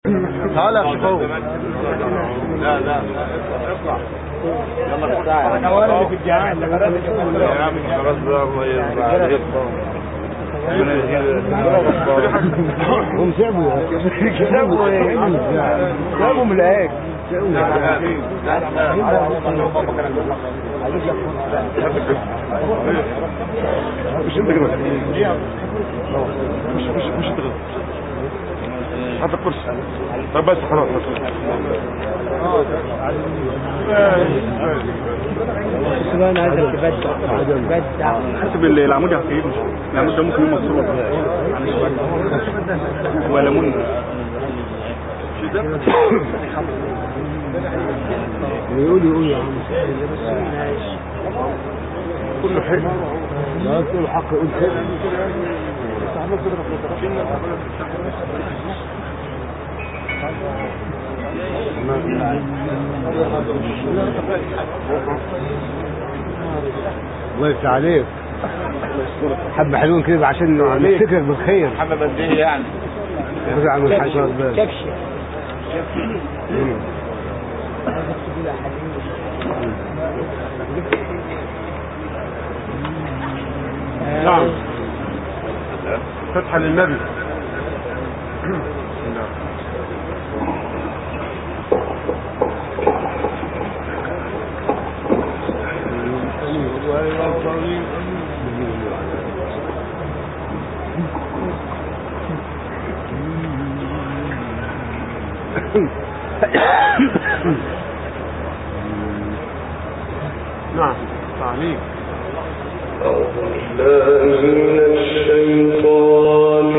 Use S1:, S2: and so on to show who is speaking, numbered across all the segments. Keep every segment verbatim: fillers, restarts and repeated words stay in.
S1: تعال يا شيخو. لا لا اطلع يلا. انا ولا اللي في الجهاز يا عم خلاص بقى الله يرضى هم سابوا سابوا ايه سابوا من الاكل مش انت كده مش مش مش انت كده هذا الكرسي. طب بس خلاص
S2: انا عايزك تبدع تبدع
S1: حسب العمود يا سيدي. العمود ده ممكن يوم مصروف ولا من
S2: يقول يقول يا عم
S1: كله حلو.
S2: لا كله حق يقول كده. الله يفتح عليك. حبة حلوين كده عشان نفتكرك بالخير.
S1: حبة بديه يعني.
S2: خذ عن الحاجات بس.
S3: كبشة.
S1: نعم. فتحة للنبي. نعم تعليق.
S4: أعوذ بالله من الشيطان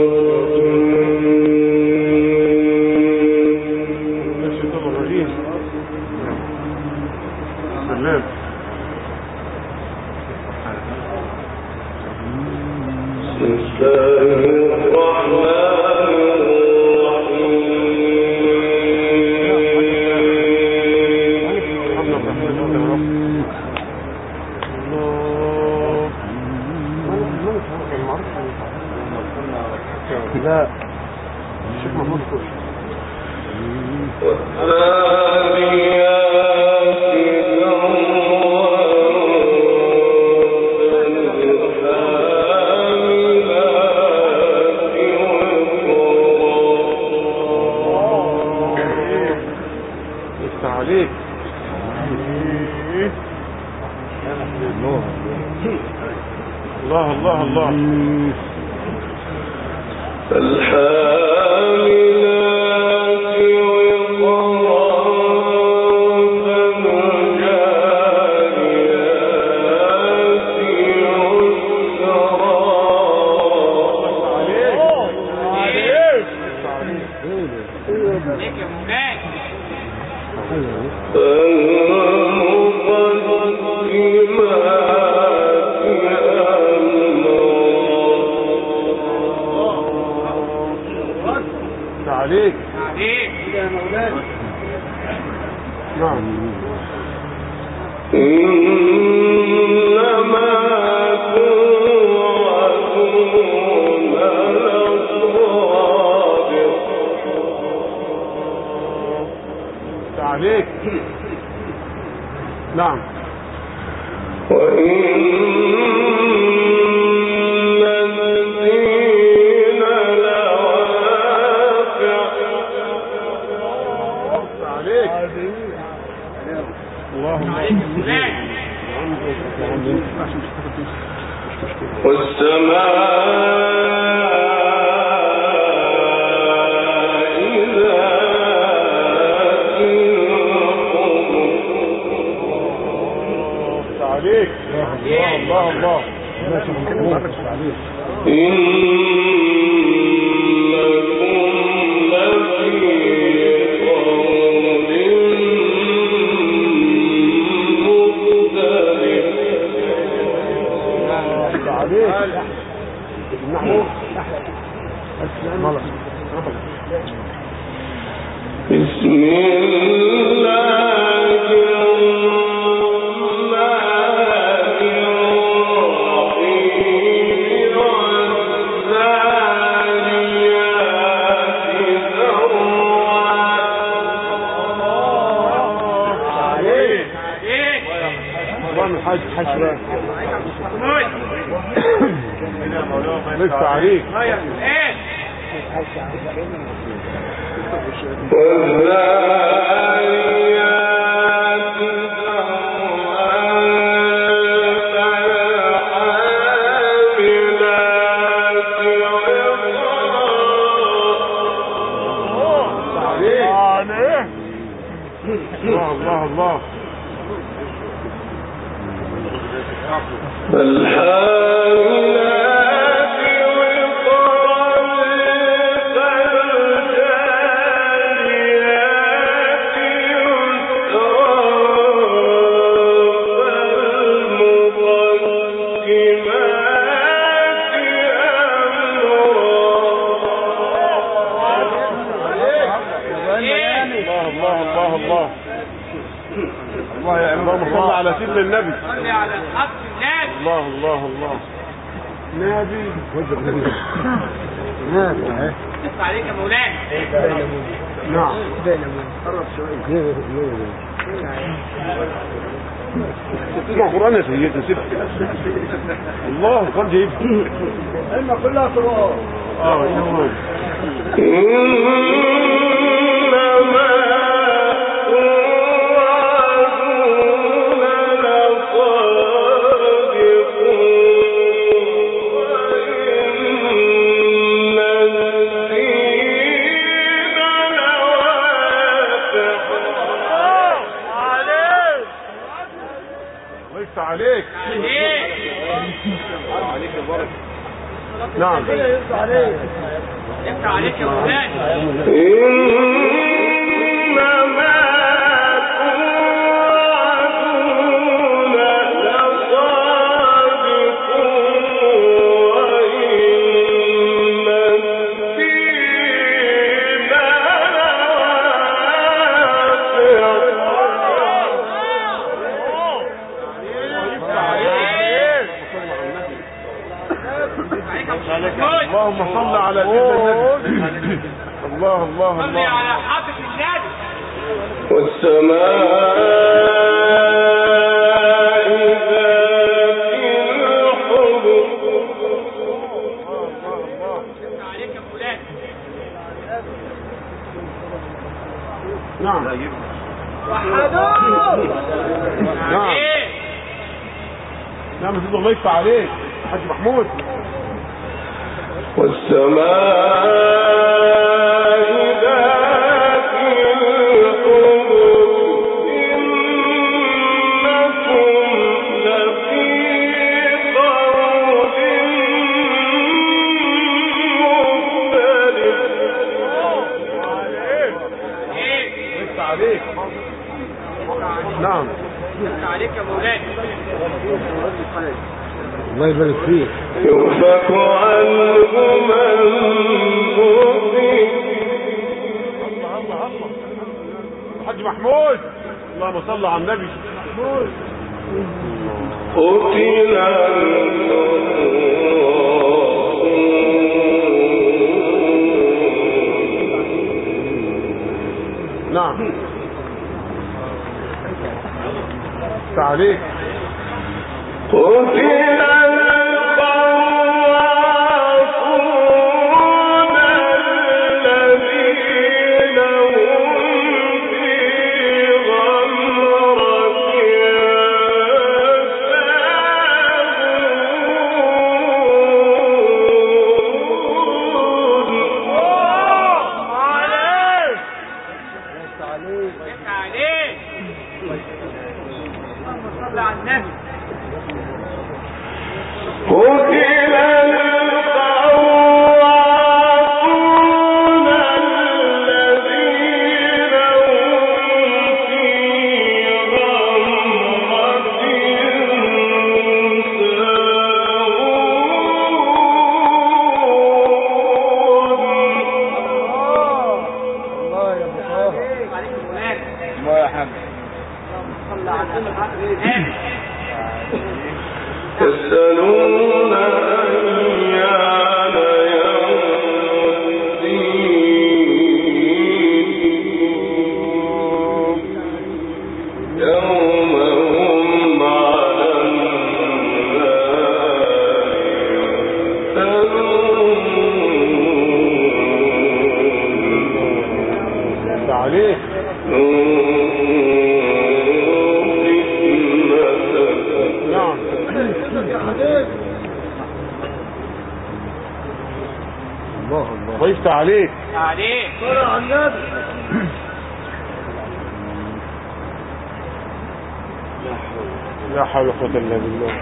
S1: الرجيم. سلام.
S4: بسم الله الرحمن
S1: لا الشيخ محمود كوش. يفتح عليك. الله الله الله.
S4: فالحاملات
S1: عليك عليك يا مولانا. نعم.
S4: إنما توعدون لصادق.
S1: عليك. نعم.
S4: وإن والسماء ذات الحبك.
S1: عليك. الله الله الله.
S4: بسم الله الرحمن الرحيم. والذاريات ذروا
S2: عم الحاج حاج لف عليك الله الله الله
S4: فالحاملات وقرا فالجاريات يسرا فالمقسمات
S2: الله الله الله الله الله يا اللهم صل على سيدنا النبي
S3: صل على الحق النبي
S2: الله الله الله نبي نبي
S3: لف عليك يا مولانا
S2: نعم قرب شويه تسمع قرآن يا سيدنا سيدنا الله قد جيب اما كلها طرق اه
S4: إنما
S2: عليك عليك يا بركة نعم
S3: يفتح عليك يا مولانا
S4: إنما توعدون لصادق وإن الدين
S2: اللهم صل على سيدنا النبي الله الله
S3: صل
S2: الله
S3: على حضرة النبي
S4: والسماء ذات الحبك
S3: يفتح عليك يا مولانا
S2: نعم
S3: وحدوه
S2: نعم نعم سيدنا الله يفتح عليك حاج محمود
S4: والسماء ذات الحبك إنكم لفي قول مختلف
S2: يفتح عليك نعم
S3: يفتح عليك يا مولانا
S2: الله يبارك فيك
S4: يؤفك عنه من أفك
S2: الله الله الله حاج محمود اللهم صل على النبي
S4: قتل
S2: نعم تعليق
S4: قتل الخرافون الذين هم في غمرة ساهون
S3: يفتح عليك صل على النبي
S4: قتل الخرافون الذين هم في غمرة
S3: عليك يا مولانا
S2: الله يا حاج
S3: صل على الحق النبي
S4: يسألون أيان يوم الدين يوم هم على
S2: عليك. نعم. الله الله. ضيفت عليك.
S3: عليك.
S2: لا حول ولا قوة إلا بالله.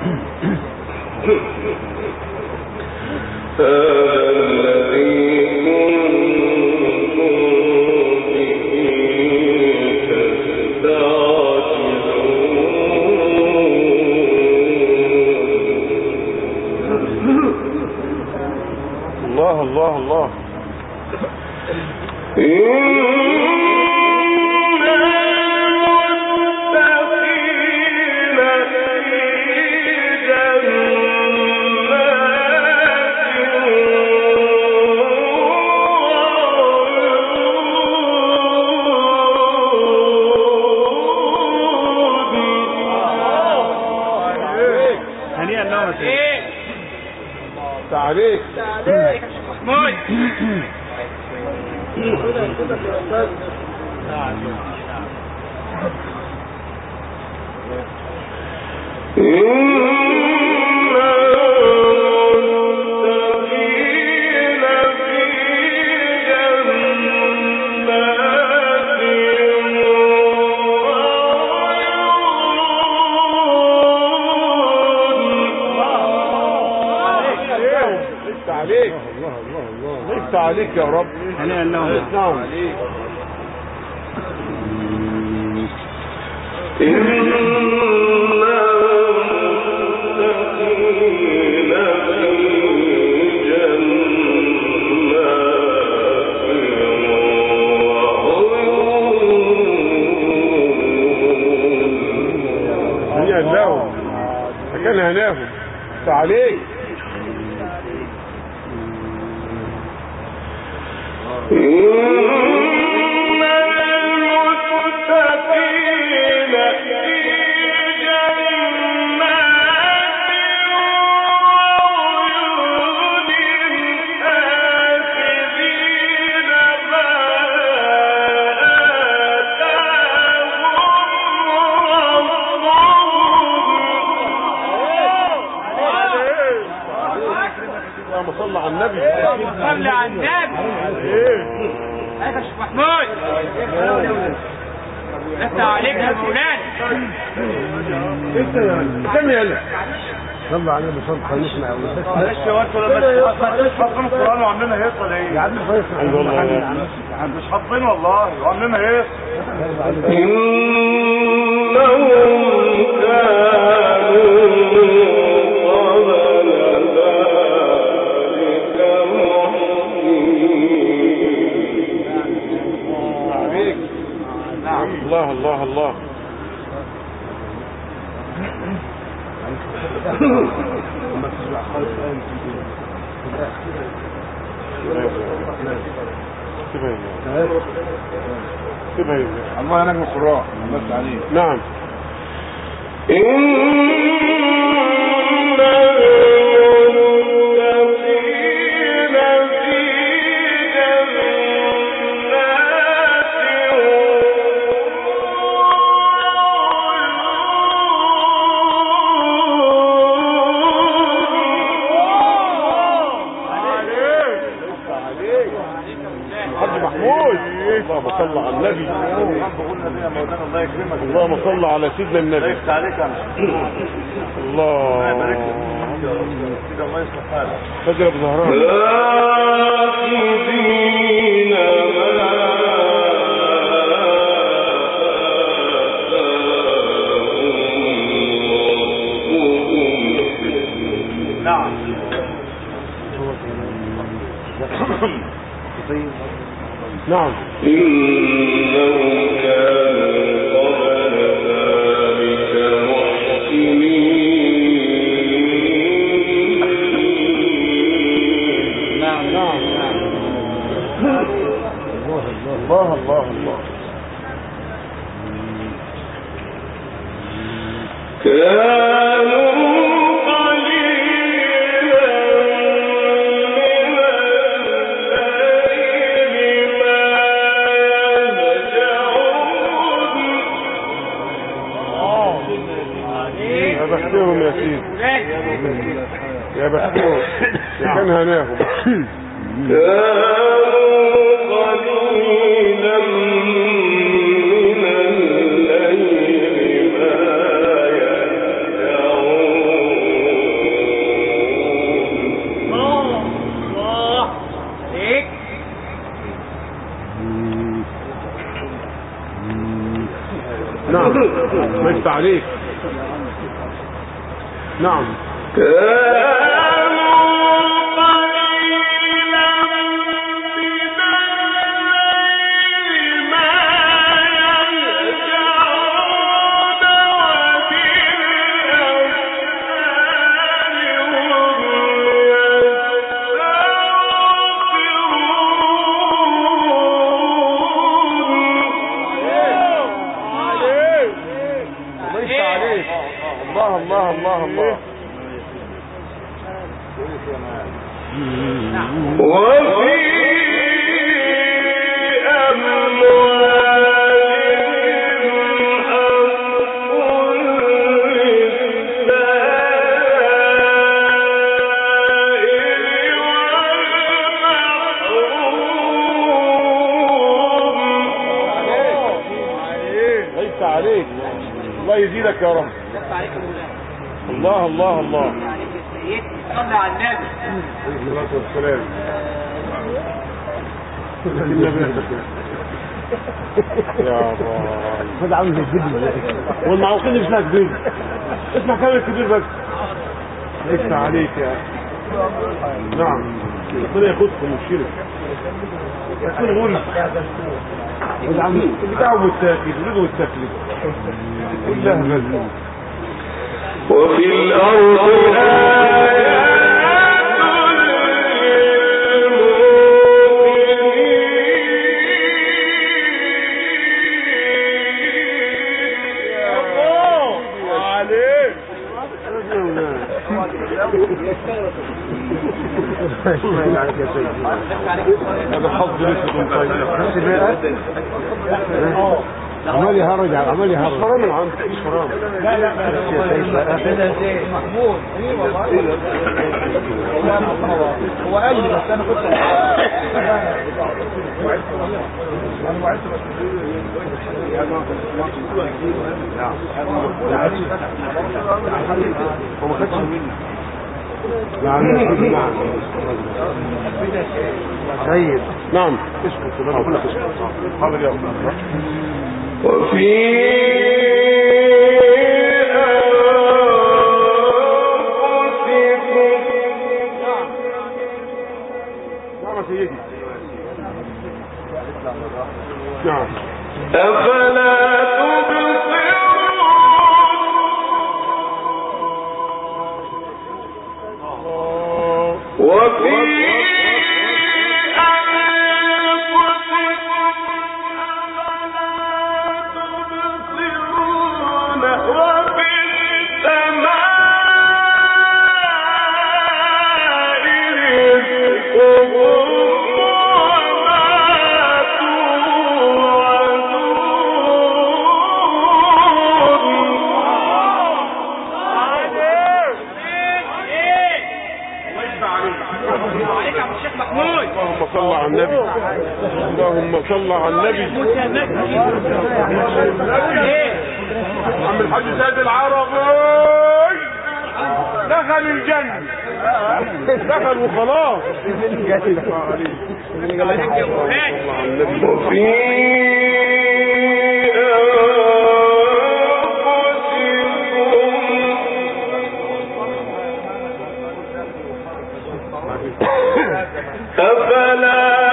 S2: الله الله الله. عليك.
S3: عليك يا شيخ محمود.
S2: عليك يا رب.
S1: هنيئا لهم.
S2: نعم. هنيئا لهم. فكان هناهم. عليك. صلى على النبي.
S3: صلى على النبي. يا شيخ محمود. لست عليك يا مولانا.
S2: كم يلا
S1: صلى عليه وسلم. خلينا
S2: معلش يا واد ولا بس حاطين القرآن وعاملينها هيصة ليه يا عم؟ الحمد لله مش حاطين والله وعاملينها هيصة.
S4: إنهم كانوا
S2: الله الله الله.
S1: الله نجم القراء بس عليه.
S2: نعم. اللهم صل على النبي. اللهم صل على سيدنا النبي. الله فجر بزهران.
S1: نعم.
S2: نعم.
S4: إنهم كانوا قبل ذلك محسنين.
S2: نعم نعم نعم. الله الله الله.
S4: كانوا قليلا من الليل ما
S2: يا بختهم كان هناهم
S4: كانوا قليلا من الليل ما يهجعون.
S3: الله عليك.
S2: نعم مجد عليك. نعم الله الله الله
S4: وفي أموالهم حق للسائل والمحروم.
S2: ليس عليك. الله يزيدك يا رب. الله الله الله.
S3: صلى على النبي
S2: عليه الصلاة والسلام. يا الله هذا عامل زي الكبير والمعوقين مش لها كبير. اسمع كلام الكبير بس. ليس عليك يا نعم. ربنا ياخدكم من الشرك. يكون غلط والعمل بتاعه متاكد ولده متاكد كلها غزل.
S4: وفي الأرض آيات
S2: هذا حظ لسه طيب. عمال يهرج عمال يهرج. مش حرام العنف مش حرام.
S3: لا لا محمود هو قال لي بس انا كنت انا وعدت بس
S2: هو ما خدش مني. نعم نعم سيد. نعم اسكت ربنا اسكت. حاضر يا أخي.
S4: وفي
S2: نعم
S4: أفلا تبصرون. وفي
S2: اللهم صل على النبي. عم الحاج سيد العربي دخل الجنة. دخل وخلاص.
S4: أفلا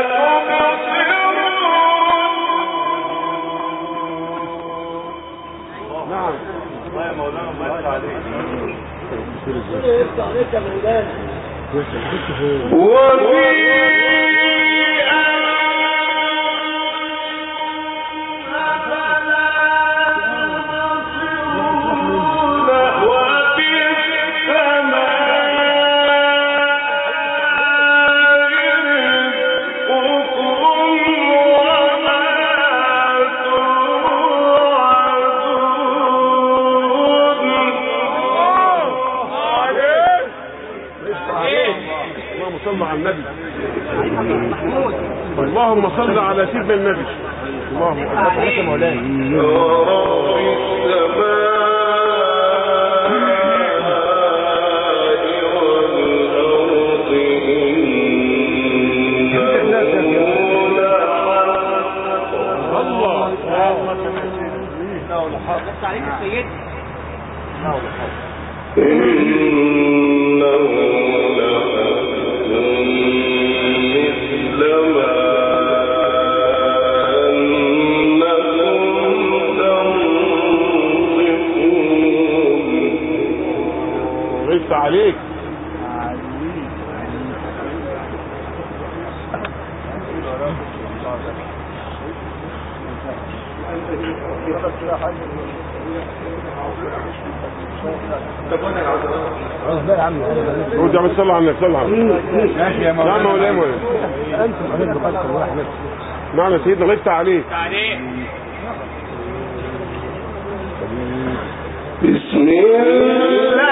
S2: اللهم صل على سيدنا النبي. اللهم
S3: عليك يا مولانا.
S2: عليك. رجع بتصلي على النبي. صلى على النبي.
S3: ماشي يا مولانا.
S2: نعم مولانا.
S3: انتم عليكم بخلق واحد.
S2: نعم يا سيدنا. غبت عليك.
S4: بسم الله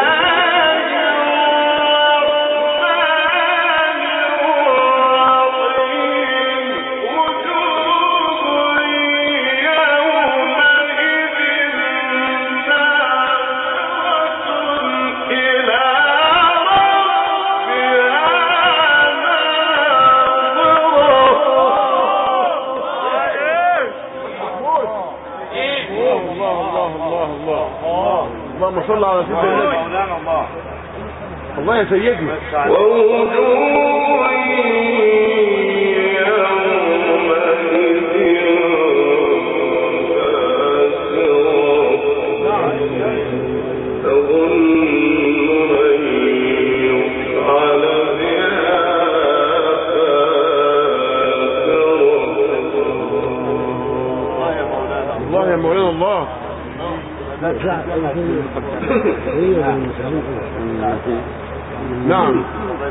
S2: اللهم صل على سيدنا النبي.
S1: الله
S2: الله يا سيدنا. الله يا مولانا. الله نعم.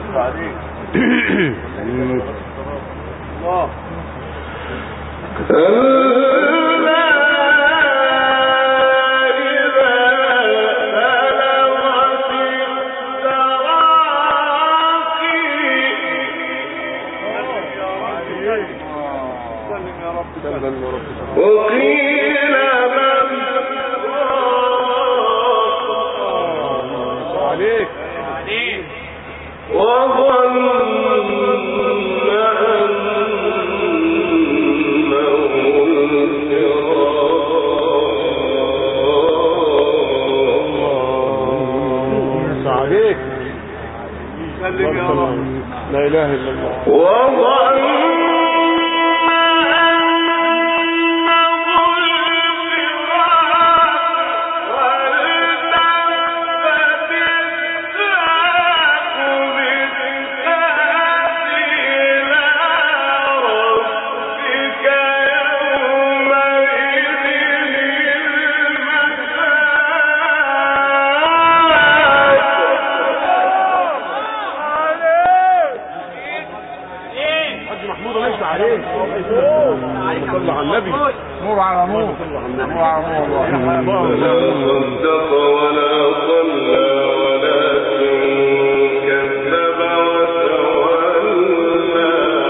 S4: وقيل
S2: عليك.
S4: وظن أنه
S2: عليك.
S1: سلم يا رب.
S2: لا اله الا الله.
S4: وظن
S2: صل على النبي.
S3: نور على نور. نور على نور.
S4: ولا صدق ولا صلى ولكن كذب وتولى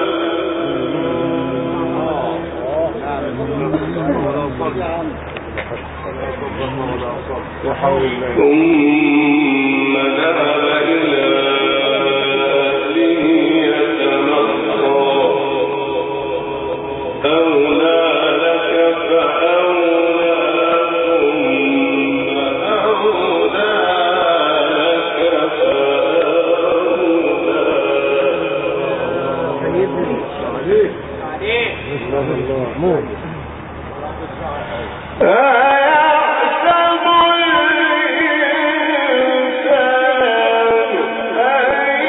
S4: ثم ذهب إلى أهله يتمطى أولى لك فأولى ثم أولى لك فأولى أيحسب الإنسان أن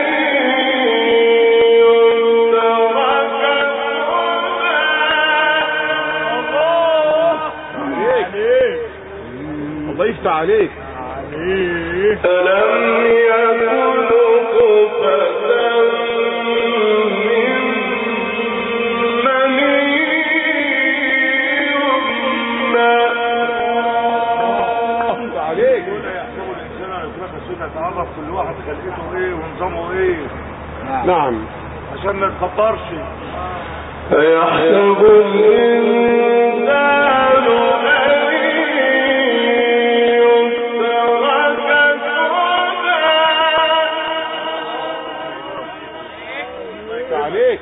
S2: الله يفتح عليك.
S4: ألم يكن نطفة من مني يمنى
S2: عليك.
S1: يحسب الانسان ان يترك السنه يتعرف كل واحد خلقته ايه ونظامه ايه
S2: نعم.
S1: عشان ما يتخطرش.
S4: أيحسب الإنسان
S2: عليك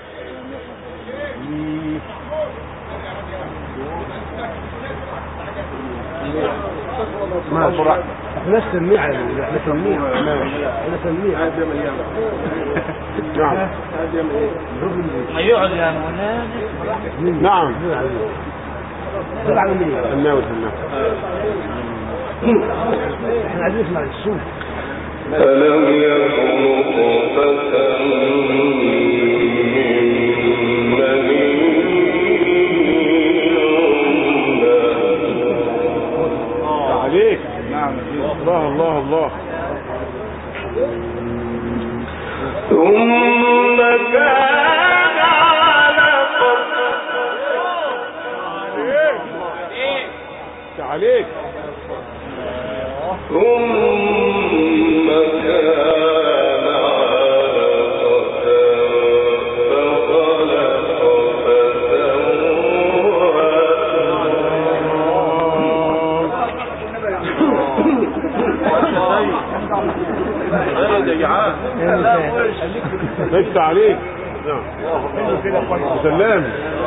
S2: ما فرح احنا نسميع احنا نسميع احنا نسميع نعم
S3: ما يقعد يعني
S2: نعم
S3: طبعا منين
S2: الناوي الناوي
S3: احنا عايزين نسمع الصوت
S4: ألم يكن نطفة
S2: عليك الله الله الله
S4: ثم كان علقة
S2: عليك
S4: ثم كان
S2: ليس عليك سلام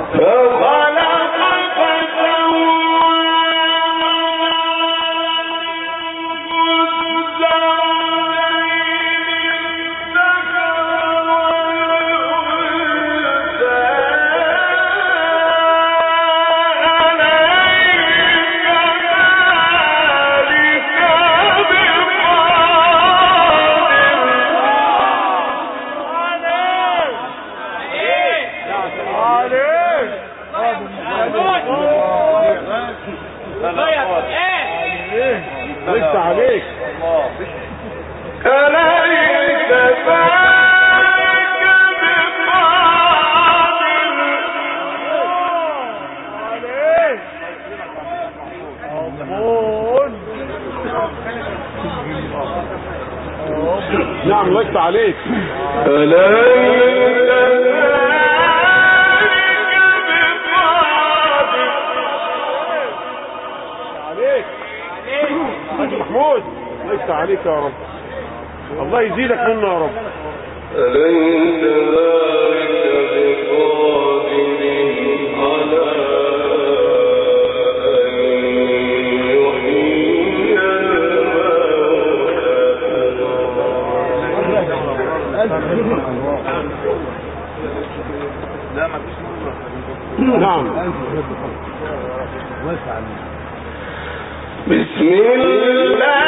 S2: ليس عليك
S4: أليس ذلك
S2: بقادر نعم ليس عليك
S4: أليس
S2: محمود ليس عليك يا رب الله يزيدك منه يا رب
S4: أليس ذلك بقادر على أن يحيي
S2: الموتى نعم
S4: بسم الله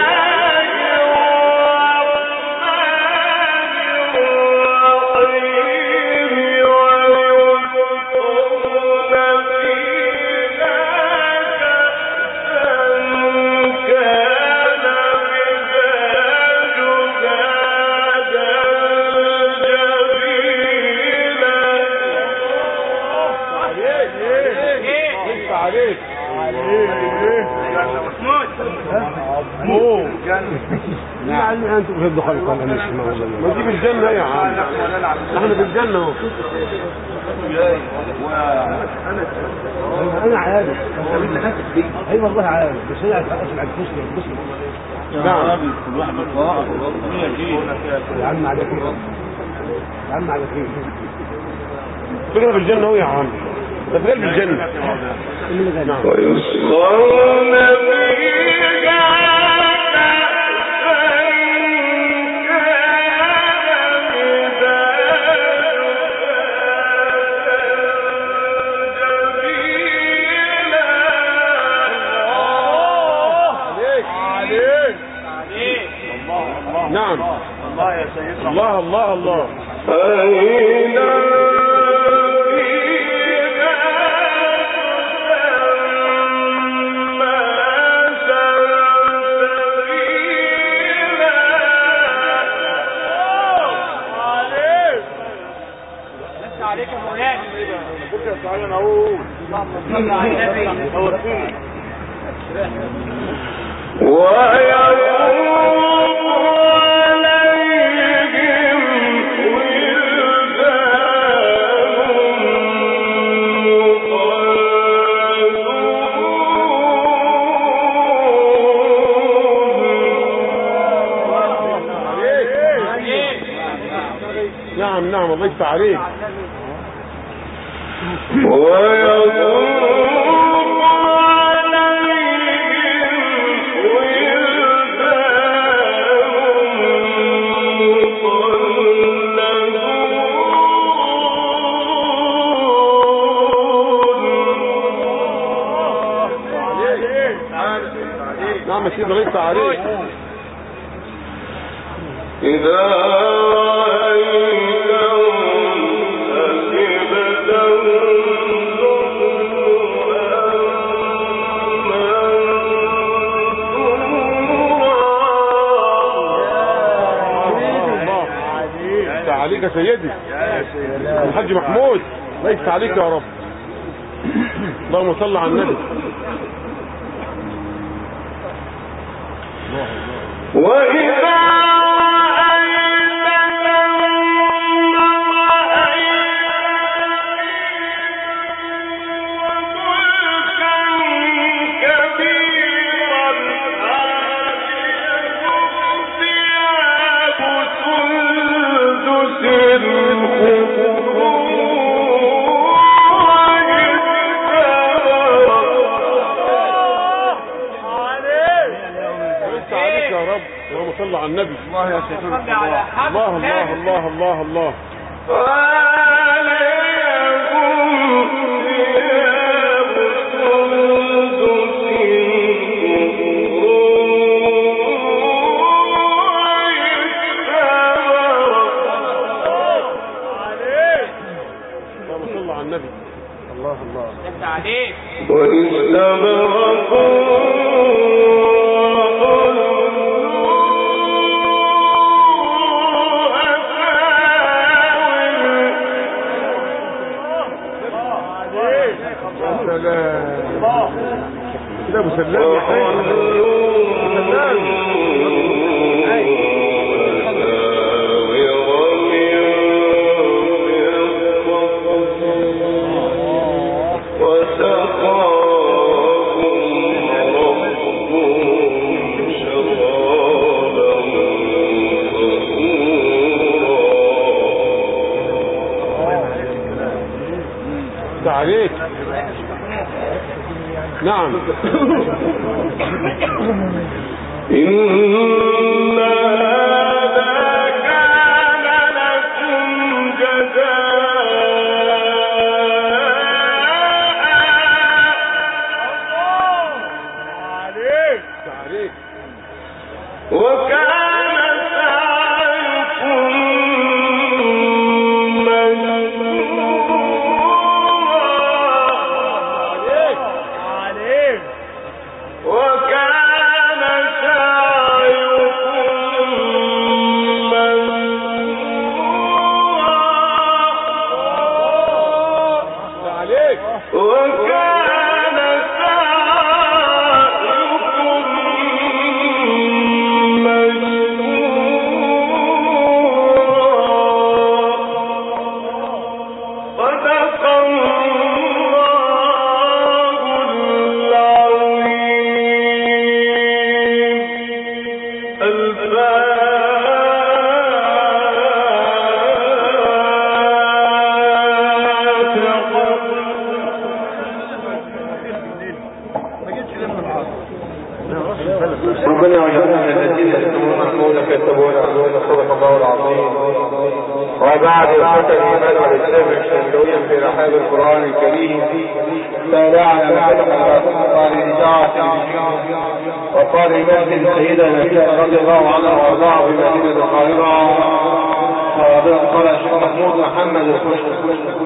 S2: يعني انتم في الدخل قال انا اسمع ما دي بالجنه يا عم احنا بالجنه اهو
S3: انا عارف اي والله عارف بس انا اسمع الفصل الفصل
S2: نعم
S3: كل واحد بقى يا عم على كده يا عم على كده
S2: كلنا بالجنه اهو يا عم ده في قلب الجنه
S4: نعم ويسقون فيها
S2: نعم الله يا سيدنا الله الله الله
S4: أين
S3: عليك يا مولانا
S2: بكره تعالى نقول
S3: اللهم صل على النبي
S4: ويقول عليهم ولدان
S2: الله يفتح عليك. نعم يا سيدي الله يفتح عليك.
S4: إذا
S2: عليك يا سيدي الحاج محمود الله يفتح عليك يا رب. اللهم صل على النبي.
S4: وإذا
S2: صلى على النبي. الله يا سيدنا الله الله الله الله الله اللهم صل على النبي. الله الله عليك. كده ابو سلام يا حاج سلام. عليك. نعم.
S4: إن هذا كان لكم جزاء
S2: عليك عليك
S4: وكان سعيكم ربنا يجعلنا من الذين يستمعون القول فيتبعون احسنه. صدق الله العظيم. وبعد فتح الايمان والاسلام يشتغلون في رحاب القران الكريم سارعنا فتح الله لإذاعة وقال المسجد السيدة نبيلة رضي الله عنها وارضاها بمدينة القاهرة. وقال الشيخ محمود محمد